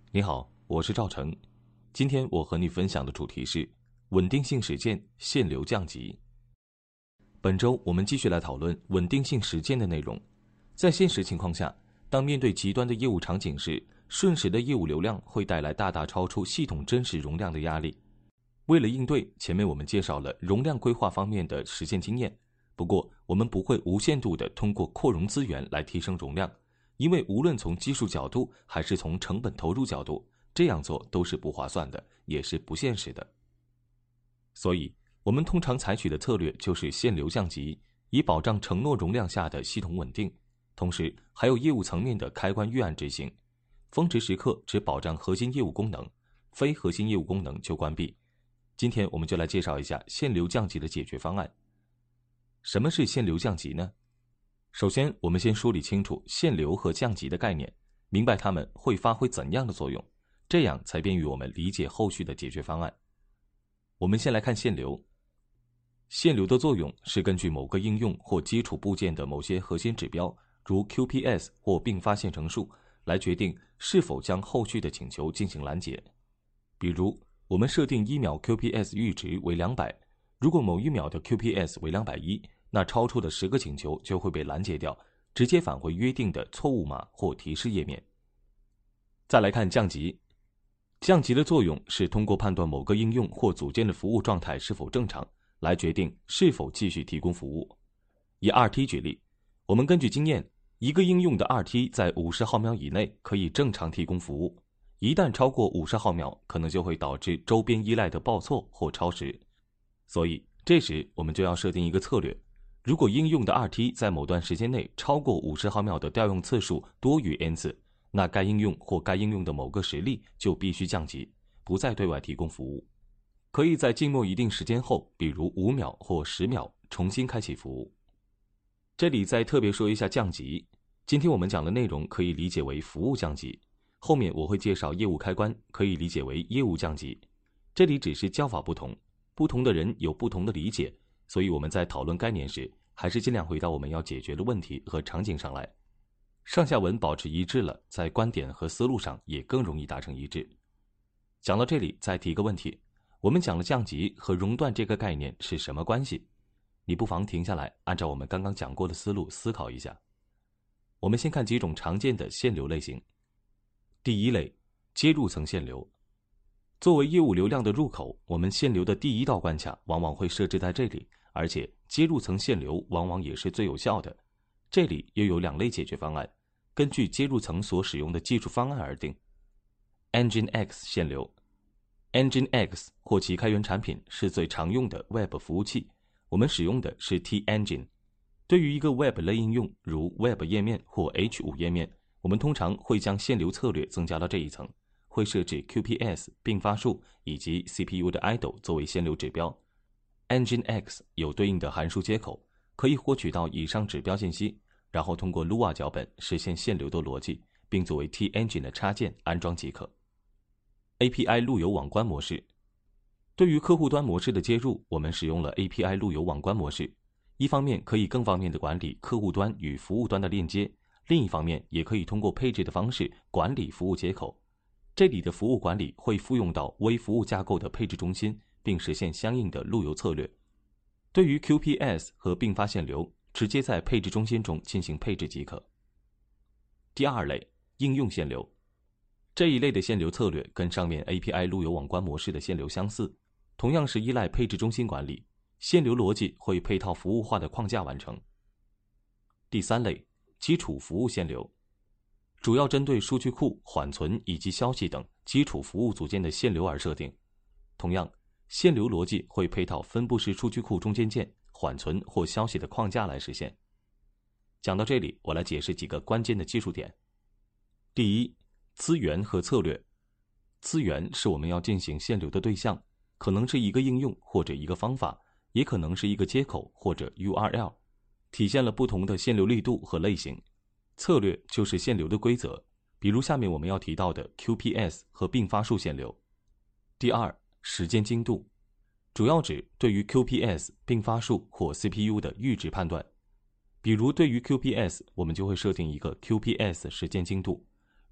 你好，我是赵成。今天我和你分享的主题是稳定性实践限流降级。本周我们继续来讨论稳定性实践的内容。在现实情况下，当面对极端的业务场景时，瞬时的业务流量会带来大大超出系统真实容量的压力。为了应对，前面我们介绍了容量规划方面的实践经验。不过，我们不会无限度地通过扩容资源来提升容量，因为无论从技术角度还是从成本投入角度，这样做都是不划算的，也是不现实的。所以，我们通常采取的策略就是限流降级，以保障承诺容量下的系统稳定，同时还有业务层面的开关预案执行。峰值时刻只保障核心业务功能，非核心业务功能就关闭。今天我们就来介绍一下限流降级的解决方案。什么是限流降级呢？首先，我们先梳理清楚限流和降级的概念，明白它们会发挥怎样的作用，这样才便于我们理解后续的解决方案。我们先来看限流。限流的作用是根据某个应用或基础部件的某些核心指标，如 QPS 或并发线程数，来决定是否将后续的请求进行拦截。比如，我们设定1秒 QPS 阈值为200，如果某1秒的 QPS 为210，那超出的10个请求就会被拦截掉，直接返回约定的错误码或提示页面。再来看降级。降级的作用是通过判断某个应用或组件的服务状态是否正常，来决定是否继续提供服务。以 RT 举例，我们根据经验，一个应用的 RT 在50毫秒以内可以正常提供服务，一旦超过50毫秒，可能就会导致周边依赖的报错或超时。所以这时我们就要设定一个策略，如果应用的 RT 在某段时间内超过50毫秒的调用次数多于 n 次，那该应用或该应用的某个实例就必须降级，不再对外提供服务。可以在静默一定时间后，比如5秒或10秒，重新开启服务。这里再特别说一下降级。今天我们讲的内容可以理解为服务降级，后面我会介绍业务开关，可以理解为业务降级。这里只是叫法不同，不同的人有不同的理解，所以我们在讨论概念时，还是尽量回到我们要解决的问题和场景上来。上下文保持一致了，在观点和思路上也更容易达成一致。讲到这里，再提个问题，我们讲了降级和熔断这个概念是什么关系？你不妨停下来，按照我们刚刚讲过的思路思考一下。我们先看几种常见的限流类型。第一类，接入层限流。作为业务流量的入口，我们限流的第一道关卡往往会设置在这里，而且接入层限流往往也是最有效的。这里又有2类解决方案，根据接入层所使用的技术方案而定。Nginx 限流。Nginx 或其开源产品是最常用的 Web 服务器，我们使用的是 T-Engine。对于一个 Web 类应用，如 Web 页面或 H5 页面，我们通常会将限流策略增加到这一层，会设置 QPS 并发数以及 CPU 的 idle 作为限流指标。Nginx 有对应的函数接口，可以获取到以上指标信息，然后通过 Lua 脚本实现限流的逻辑，并作为 T-Engine 的插件安装即可。API 路由网关模式。对于客户端模式的接入，我们使用了 API 路由网关模式，一方面可以更方便地管理客户端与服务端的链接，另一方面也可以通过配置的方式管理服务接口。这里的服务管理会复用到微服务架构的配置中心，并实现相应的路由策略。对于 QPS 和并发限流，直接在配置中心中进行配置即可。第二类，应用限流。这一类的限流策略跟上面 API 路由网关模式的限流相似，同样是依赖配置中心管理，限流逻辑会配套服务化的框架完成。第三类，基础服务限流。主要针对数据库、缓存以及消息等基础服务组件的限流而设定。同样，限流逻辑会配套分布式数据库中间件、缓存或消息的框架来实现。讲到这里，我来解释几个关键的技术点。第一，资源和策略。资源是我们要进行限流的对象，可能是一个应用或者一个方法，也可能是一个接口或者 URL， 体现了不同的限流力度和类型。策略就是限流的规则，比如下面我们要提到的 QPS 和并发数限流。第二，时间精度，主要指对于 QPS 并发数或 CPU 的阈值判断。比如对于 QPS， 我们就会设定一个 QPS 时间精度。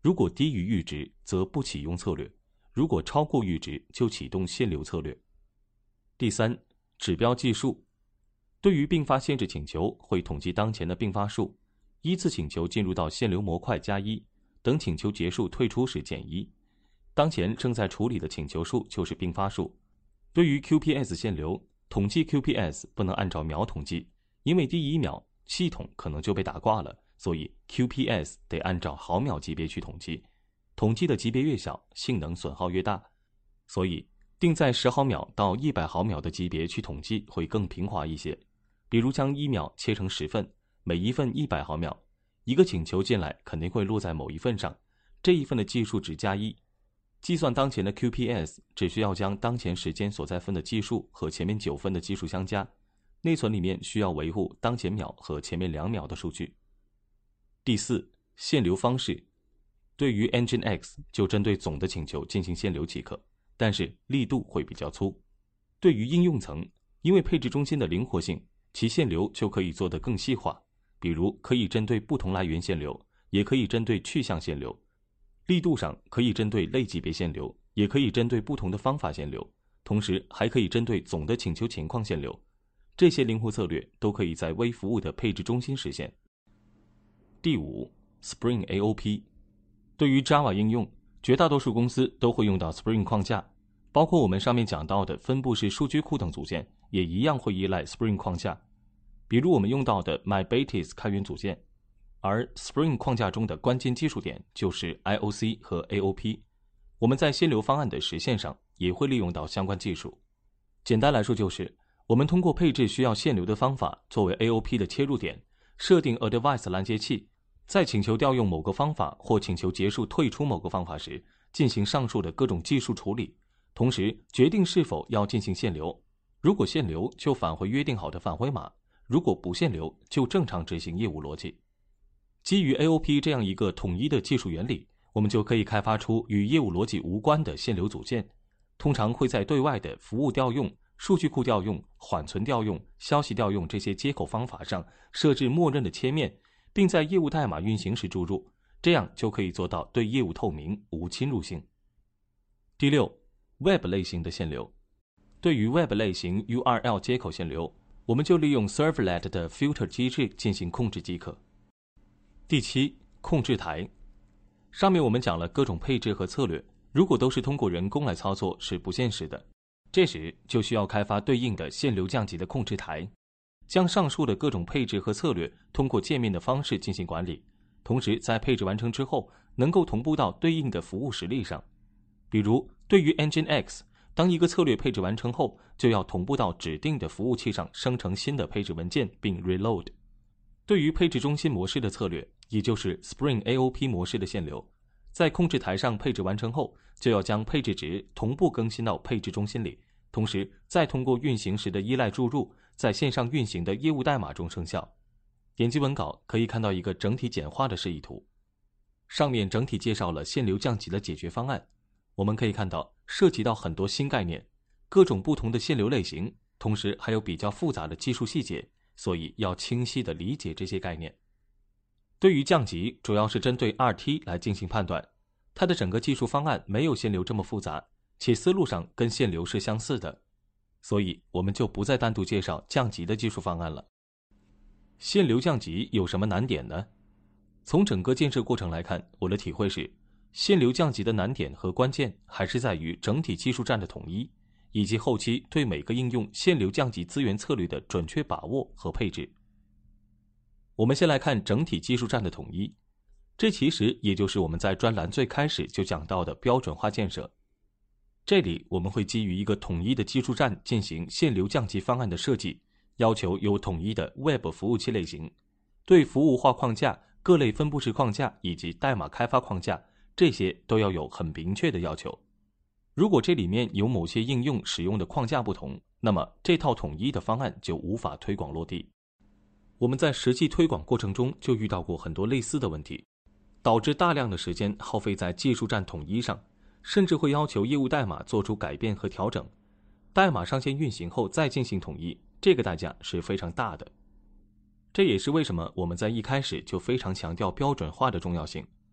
如果低于阈值，则不启用策略；如果超过阈值，就启动限流策略。第三，指标计数。对于并发限制请求，会统计当前的并发数，依次请求进入到限流模块加1，等请求结束退出时减1。当前正在处理的请求数就是并发数。对于 QPS 限流，统计 QPS 不能按照秒统计，因为第一秒系统可能就被打挂了，所以 QPS 得按照毫秒级别去统计，统计的级别越小，性能损耗越大，所以定在10毫秒到100毫秒的级别去统计会更平滑一些。比如将1秒切成10份，每一份100毫秒，一个请求进来肯定会落在某一份上，这一份的计数值加1。计算当前的 QPS 只需要将当前时间所在分的计数和前面9分的计数相加，内存里面需要维护当前秒和前面2秒的数据。第四，限流方式。对于 Nginx 就针对总的请求进行限流即可，但是力度会比较粗。对于应用层，因为配置中心的灵活性，其限流就可以做得更细化，比如可以针对不同来源限流，也可以针对去向限流。力度上可以针对类级别限流，也可以针对不同的方法限流，同时还可以针对总的请求情况限流。这些灵活策略都可以在微服务的配置中心实现。第五， Spring AOP。 对于 Java 应用，绝大多数公司都会用到 Spring 框架，包括我们上面讲到的分布式数据库等组件，也一样会依赖 Spring 框架。比如我们用到的 MyBatis 开源组件，而 Spring 框架中的关键技术点就是 IOC 和 AOP。 我们在限流方案的实现上也会利用到相关技术。简单来说就是，我们通过配置需要限流的方法作为 AOP 的切入点，设定 a device 拦截器，在请求调用某个方法或请求结束退出某个方法时，进行上述的各种技术处理，同时决定是否要进行限流。如果限流，就返回约定好的返回码；如果不限流，就正常执行业务逻辑。基于 AOP 这样一个统一的技术原理，我们就可以开发出与业务逻辑无关的限流组件，通常会在对外的服务调用、数据库调用、缓存调用、消息调用这些接口方法上设置默认的切面，并在业务代码运行时注入，这样就可以做到对业务透明、无侵入性。第六， Web 类型的限流。对于 Web 类型 URL 接口限流，我们就利用 Servlet 的 filter 机制进行控制即可。第七，控制台。上面我们讲了各种配置和策略，如果都是通过人工来操作是不现实的，这时就需要开发对应的限流降级的控制台，将上述的各种配置和策略通过界面的方式进行管理，同时在配置完成之后能够同步到对应的服务实例上。比如对于 Nginx， 当一个策略配置完成后，就要同步到指定的服务器上生成新的配置文件并 reload。 对于配置中心模式的策略，也就是 Spring AOP 模式的限流，在控制台上配置完成后，就要将配置值同步更新到配置中心里，同时再通过运行时的依赖注入，在线上运行的业务代码中生效。点击文稿可以看到一个整体简化的示意图，上面整体介绍了限流降级的解决方案。我们可以看到涉及到很多新概念，各种不同的限流类型，同时还有比较复杂的技术细节，所以要清晰地理解这些概念。对于降级，主要是针对 2T 来进行判断，它的整个技术方案没有限流这么复杂，且思路上跟限流是相似的，所以我们就不再单独介绍降级的技术方案了。限流降级有什么难点呢？从整个建设过程来看，我的体会是，限流降级的难点和关键还是在于整体技术栈的统一，以及后期对每个应用限流降级资源策略的准确把握和配置。我们先来看整体技术栈的统一，这其实也就是我们在专栏最开始就讲到的标准化建设。这里我们会基于一个统一的技术栈进行限流降级方案的设计，要求有统一的 Web 服务器类型，对服务化框架、各类分布式框架以及代码开发框架，这些都要有很明确的要求。如果这里面有某些应用使用的框架不同，那么这套统一的方案就无法推广落地。我们在实际推广过程中就遇到过很多类似的问题，导致大量的时间耗费在技术栈统一上，甚至会要求业务代码做出改变和调整，代码上线运行后再进行统一，这个代价是非常大的。这也是为什么我们在一开始就非常强调标准化的重要性。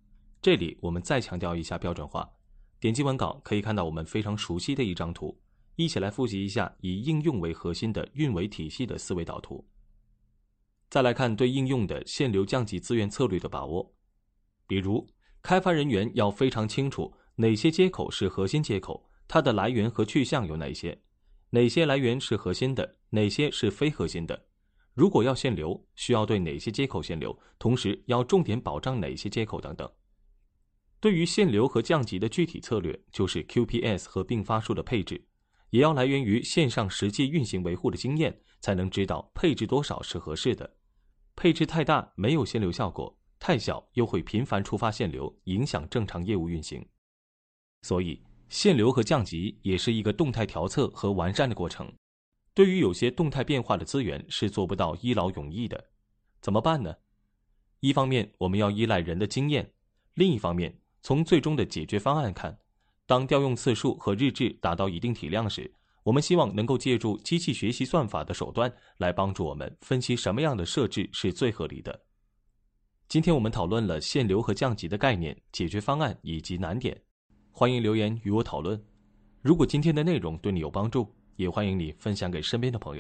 这里我们再强调一下标准化。点击文稿可以看到我们非常熟悉的一张图，一起来复习一下以应用为核心的运维体系的思维导图。再来看对应用的限流降级资源策略的把握。比如，开发人员要非常清楚哪些接口是核心接口，它的来源和去向有哪些，哪些来源是核心的，哪些是非核心的。如果要限流，需要对哪些接口限流，同时要重点保障哪些接口等等。对于限流和降级的具体策略，就是 QPS 和并发数的配置，也要来源于线上实际运行维护的经验，才能知道配置多少是合适的。配置太大没有限流效果，太小又会频繁触发限流，影响正常业务运行。所以，限流和降级也是一个动态调测和完善的过程。对于有些动态变化的资源是做不到一劳永逸的，怎么办呢？一方面我们要依赖人的经验，另一方面从最终的解决方案看，当调用次数和日志达到一定体量时，我们希望能够借助机器学习算法的手段来帮助我们分析什么样的设置是最合理的。今天我们讨论了限流和降级的概念、解决方案以及难点，欢迎留言与我讨论。如果今天的内容对你有帮助，也欢迎你分享给身边的朋友。